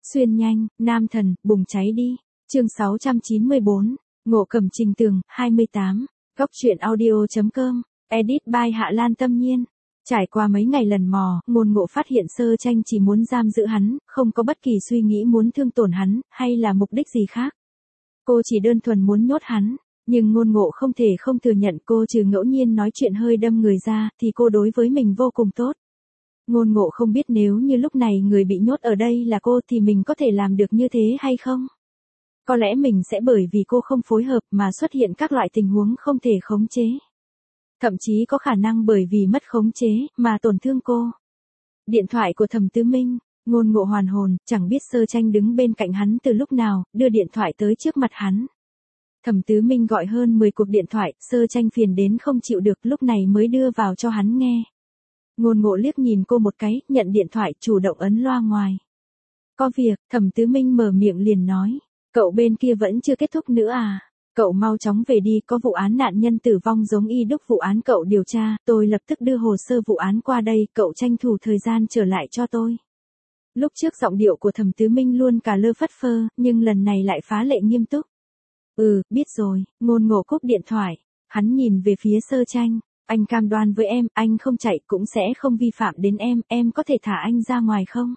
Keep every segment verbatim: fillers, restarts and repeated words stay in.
Xuyên nhanh, nam thần, bùng cháy đi. Chương sáu trăm chín mươi bốn, Ngộ Cầm Trình Tường, hai mươi tám. Góc truyện audio chấm com, edit by Hạ Lan Tâm Nhiên. Trải qua mấy ngày lần mò, Ngôn Ngộ phát hiện Sơ Tranh chỉ muốn giam giữ hắn, không có bất kỳ suy nghĩ muốn thương tổn hắn, hay là mục đích gì khác. Cô chỉ đơn thuần muốn nhốt hắn, nhưng Ngôn Ngộ không thể không thừa nhận cô trừ ngẫu nhiên nói chuyện hơi đâm người ra, thì cô đối với mình vô cùng tốt. Ngôn Ngộ không biết nếu như lúc này người bị nhốt ở đây là cô thì mình có thể làm được như thế hay không? Có lẽ mình sẽ bởi vì cô không phối hợp mà xuất hiện các loại tình huống không thể khống chế. Thậm chí có khả năng bởi vì mất khống chế mà tổn thương cô. Điện thoại của Thẩm Tứ Minh, Ngôn Ngộ hoàn hồn, chẳng biết Sơ Tranh đứng bên cạnh hắn từ lúc nào, đưa điện thoại tới trước mặt hắn. Thẩm Tứ Minh gọi hơn mười cuộc điện thoại, Sơ Tranh phiền đến không chịu được, lúc này mới đưa vào cho hắn nghe. Ngôn Ngộ liếc nhìn cô một cái, nhận điện thoại, chủ động ấn loa ngoài. Có việc, Thẩm Tứ Minh mở miệng liền nói, cậu bên kia vẫn chưa kết thúc nữa à? Cậu mau chóng về đi, có vụ án nạn nhân tử vong giống y đúc vụ án cậu điều tra, tôi lập tức đưa hồ sơ vụ án qua đây, cậu tranh thủ thời gian trở lại cho tôi. Lúc trước giọng điệu của Thẩm Tứ Minh luôn cả lơ phất phơ, nhưng lần này lại phá lệ nghiêm túc. Ừ, biết rồi. Ngôn Ngộ cúp điện thoại, hắn nhìn về phía Sơ Tranh, anh cam đoan với em, anh không chạy cũng sẽ không vi phạm đến em, em có thể thả anh ra ngoài không?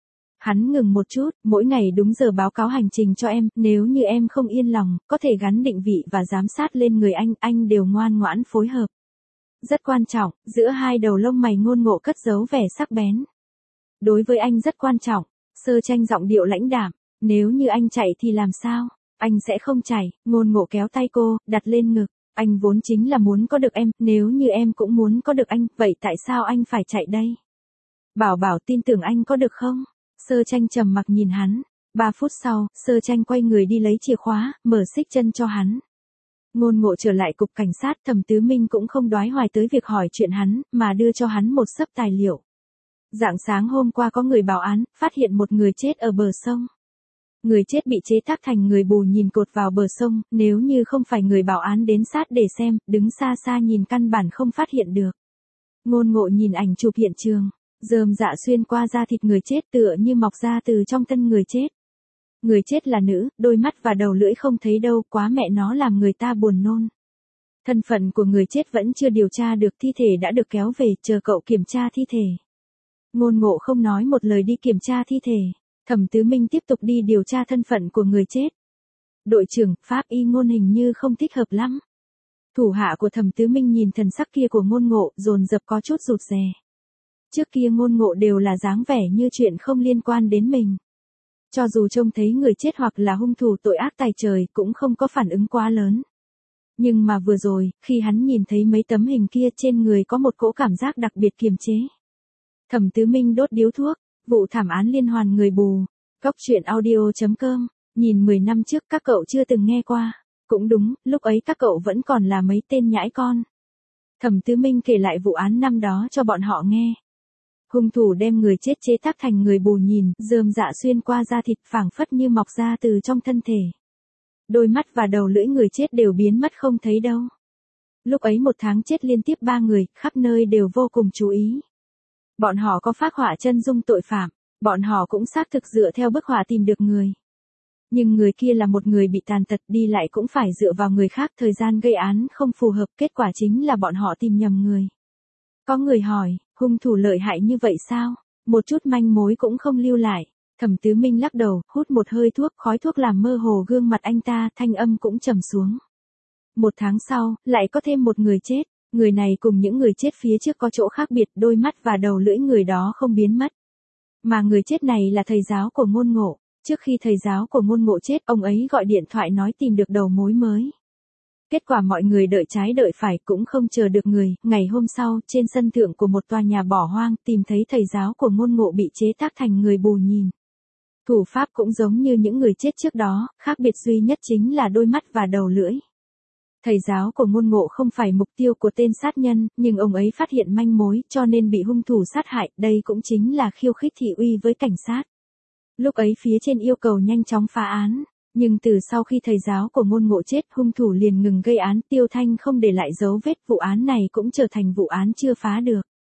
Hắn ngừng một chút, mỗi ngày đúng giờ báo cáo hành trình cho em, nếu như em không yên lòng, có thể gắn định vị và giám sát lên người anh, anh đều ngoan ngoãn phối hợp. Rất quan trọng, giữa hai đầu lông mày Ngôn Ngộ cất giấu vẻ sắc bén. Đối với anh rất quan trọng. Sơ Tranh giọng điệu lãnh đạm, nếu như anh chạy thì làm sao? Anh sẽ không chạy. Ngôn Ngộ kéo tay cô, đặt lên ngực. Anh vốn chính là muốn có được em, nếu như em cũng muốn có được anh, vậy tại sao anh phải chạy đây? Bảo bảo tin tưởng anh có được không? Sơ Tranh trầm mặc nhìn hắn. Ba phút sau, Sơ Tranh quay người đi lấy chìa khóa, mở xích chân cho hắn. Ngôn Ngộ trở lại cục cảnh sát, Thẩm Tứ Minh cũng không đoái hoài tới việc hỏi chuyện hắn, mà đưa cho hắn một xấp tài liệu. Rạng sáng hôm qua có người báo án, phát hiện một người chết ở bờ sông. Người chết bị chế tác thành người mù nhìn cột vào bờ sông, nếu như không phải người báo án đến sát để xem, đứng xa xa nhìn căn bản không phát hiện được. Ngôn Ngộ nhìn ảnh chụp hiện trường, rơm rạ xuyên qua da thịt người chết tựa như mọc ra từ trong thân người chết. Người chết là nữ, đôi mắt và đầu lưỡi không thấy đâu, quá mẹ nó làm người ta buồn nôn. Thân phận của người chết vẫn chưa điều tra được, thi thể đã được kéo về, chờ cậu kiểm tra thi thể. Ngôn Ngộ không nói một lời đi kiểm tra thi thể. Thẩm Tứ Minh tiếp tục đi điều tra thân phận của người chết. Đội trưởng, pháp y Ngôn hình như không thích hợp lắm. Thủ hạ của Thẩm Tứ Minh nhìn thần sắc kia của Ngôn Ngộ, dồn dập có chút rụt rè. Trước kia Ngôn Ngộ đều là dáng vẻ như chuyện không liên quan đến mình. Cho dù trông thấy người chết hoặc là hung thủ tội ác tày trời, cũng không có phản ứng quá lớn. Nhưng mà vừa rồi, khi hắn nhìn thấy mấy tấm hình kia, trên người có một cỗ cảm giác đặc biệt kiềm chế. Thẩm Tứ Minh đốt điếu thuốc. Vụ thảm án liên hoàn người mù. Góc truyện audio chấm com, nhìn mười năm trước các cậu chưa từng nghe qua. Cũng đúng, lúc ấy các cậu vẫn còn là mấy tên nhãi con. Thẩm Tứ Minh kể lại vụ án năm đó cho bọn họ nghe. Hung thủ đem người chết chế tác thành người mù nhìn, rơm rạ xuyên qua da thịt phảng phất như mọc ra từ trong thân thể. Đôi mắt và đầu lưỡi người chết đều biến mất không thấy đâu. Lúc ấy một tháng chết liên tiếp ba người, khắp nơi đều vô cùng chú ý. Bọn họ có phác họa chân dung tội phạm, bọn họ cũng xác thực dựa theo bức họa tìm được người. Nhưng người kia là một người bị tàn tật, đi lại cũng phải dựa vào người khác, thời gian gây án không phù hợp, kết quả chính là bọn họ tìm nhầm người. Có người hỏi, hung thủ lợi hại như vậy sao? Một chút manh mối cũng không lưu lại. Thẩm Tứ Minh lắc đầu, hút một hơi thuốc, khói thuốc làm mơ hồ gương mặt anh ta, thanh âm cũng trầm xuống. Một tháng sau, lại có thêm một người chết. Người này cùng những người chết phía trước có chỗ khác biệt, đôi mắt và đầu lưỡi người đó không biến mất. Mà người chết này là thầy giáo của Ngôn Ngộ. Trước khi thầy giáo của Ngôn Ngộ chết, ông ấy gọi điện thoại nói tìm được đầu mối mới. Kết quả mọi người đợi trái đợi phải cũng không chờ được người. Ngày hôm sau, trên sân thượng của một tòa nhà bỏ hoang, tìm thấy thầy giáo của Ngôn Ngộ bị chế tác thành người mù nhìn. Thủ pháp cũng giống như những người chết trước đó, khác biệt duy nhất chính là đôi mắt và đầu lưỡi. Thầy giáo của Ngôn Ngộ không phải mục tiêu của tên sát nhân, nhưng ông ấy phát hiện manh mối, cho nên bị hung thủ sát hại, đây cũng chính là khiêu khích thị uy với cảnh sát. Lúc ấy phía trên yêu cầu nhanh chóng phá án, nhưng từ sau khi thầy giáo của Ngôn Ngộ chết, hung thủ liền ngừng gây án, Tiêu Thanh không để lại dấu vết, vụ án này cũng trở thành vụ án chưa phá được.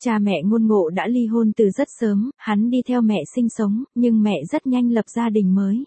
Cha mẹ Ngôn Ngộ đã ly hôn từ rất sớm, hắn đi theo mẹ sinh sống, nhưng mẹ rất nhanh lập gia đình mới.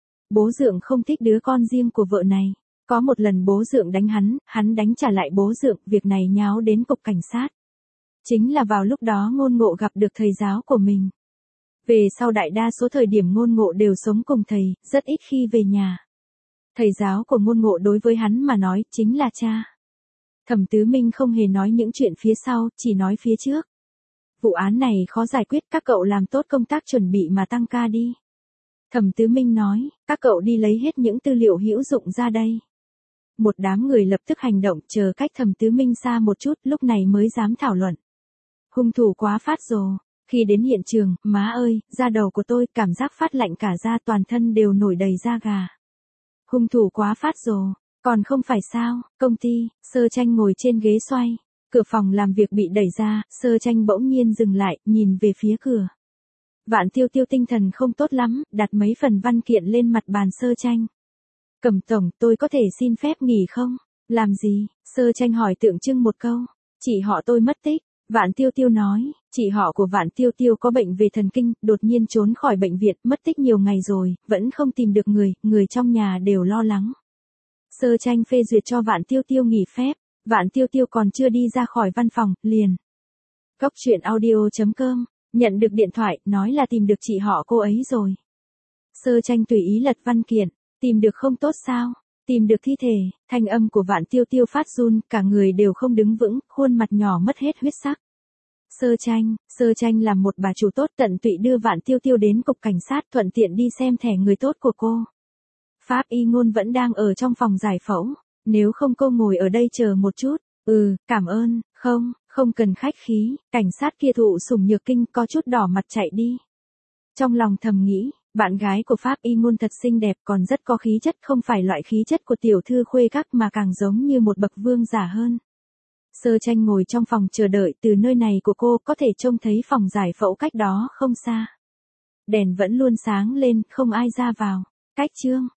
Bố Dượng không thích đứa con riêng của vợ này. Có một lần bố Dượng đánh hắn, hắn đánh trả lại bố Dượng, việc này nháo đến cục cảnh sát. Chính là vào lúc đó Ngôn Ngộ gặp được thầy giáo của mình. Về sau đại đa số thời điểm Ngôn Ngộ đều sống cùng thầy, rất ít khi về nhà. Thầy giáo của Ngôn Ngộ đối với hắn mà nói chính là cha. Thẩm Tứ Minh không hề nói những chuyện phía sau, chỉ nói phía trước. Vụ án này khó giải quyết, các cậu làm tốt công tác chuẩn bị mà tăng ca đi. Thẩm Tứ Minh nói, các cậu đi lấy hết những tư liệu hữu dụng ra đây. Một đám người lập tức hành động, chờ cách Thẩm Tứ Minh xa một chút, lúc này mới dám thảo luận. Hung thủ quá phát rồ. Khi đến hiện trường, má ơi, da đầu của tôi cảm giác phát lạnh cả da, toàn thân đều nổi đầy da gà. Hung thủ quá phát rồ. Còn không phải sao, công ty, Sơ Tranh ngồi trên ghế xoay. Cửa phòng làm việc bị đẩy ra, Sơ Tranh bỗng nhiên dừng lại, nhìn về phía cửa. Vạn Tiêu Tiêu tinh thần không tốt lắm, đặt mấy phần văn kiện lên mặt bàn Sơ Tranh. Cẩm tổng, tôi có thể xin phép nghỉ không? Làm gì? Sơ Tranh hỏi tượng trưng một câu. Chị họ tôi mất tích. Vạn Tiêu Tiêu nói, chị họ của Vạn Tiêu Tiêu có bệnh về thần kinh, đột nhiên trốn khỏi bệnh viện, mất tích nhiều ngày rồi, vẫn không tìm được người, người trong nhà đều lo lắng. Sơ Tranh phê duyệt cho Vạn Tiêu Tiêu nghỉ phép, Vạn Tiêu Tiêu còn chưa đi ra khỏi văn phòng, liền. Góc truyện audio chấm com, nhận được điện thoại, nói là tìm được chị họ cô ấy rồi. Sơ Tranh tùy ý lật văn kiện, tìm được không tốt sao, tìm được thi thể, thanh âm của Vạn Tiêu Tiêu phát run, cả người đều không đứng vững, khuôn mặt nhỏ mất hết huyết sắc. Sơ Tranh, Sơ Tranh làm một bà chủ tốt tận tụy đưa Vạn Tiêu Tiêu đến cục cảnh sát thuận tiện đi xem thẻ người tốt của cô. Pháp y Ngôn vẫn đang ở trong phòng giải phẫu, nếu không cô ngồi ở đây chờ một chút, ừ, cảm ơn, không, không cần khách khí, cảnh sát kia thụ sủng nhược kinh có chút đỏ mặt chạy đi. Trong lòng thầm nghĩ, bạn gái của Pháp y Ngôn thật xinh đẹp còn rất có khí chất, không phải loại khí chất của tiểu thư khuê các mà càng giống như một bậc vương giả hơn. Sơ Tranh ngồi trong phòng chờ đợi, từ nơi này của cô có thể trông thấy phòng giải phẫu cách đó không xa. Đèn vẫn luôn sáng lên, không ai ra vào. Cách chương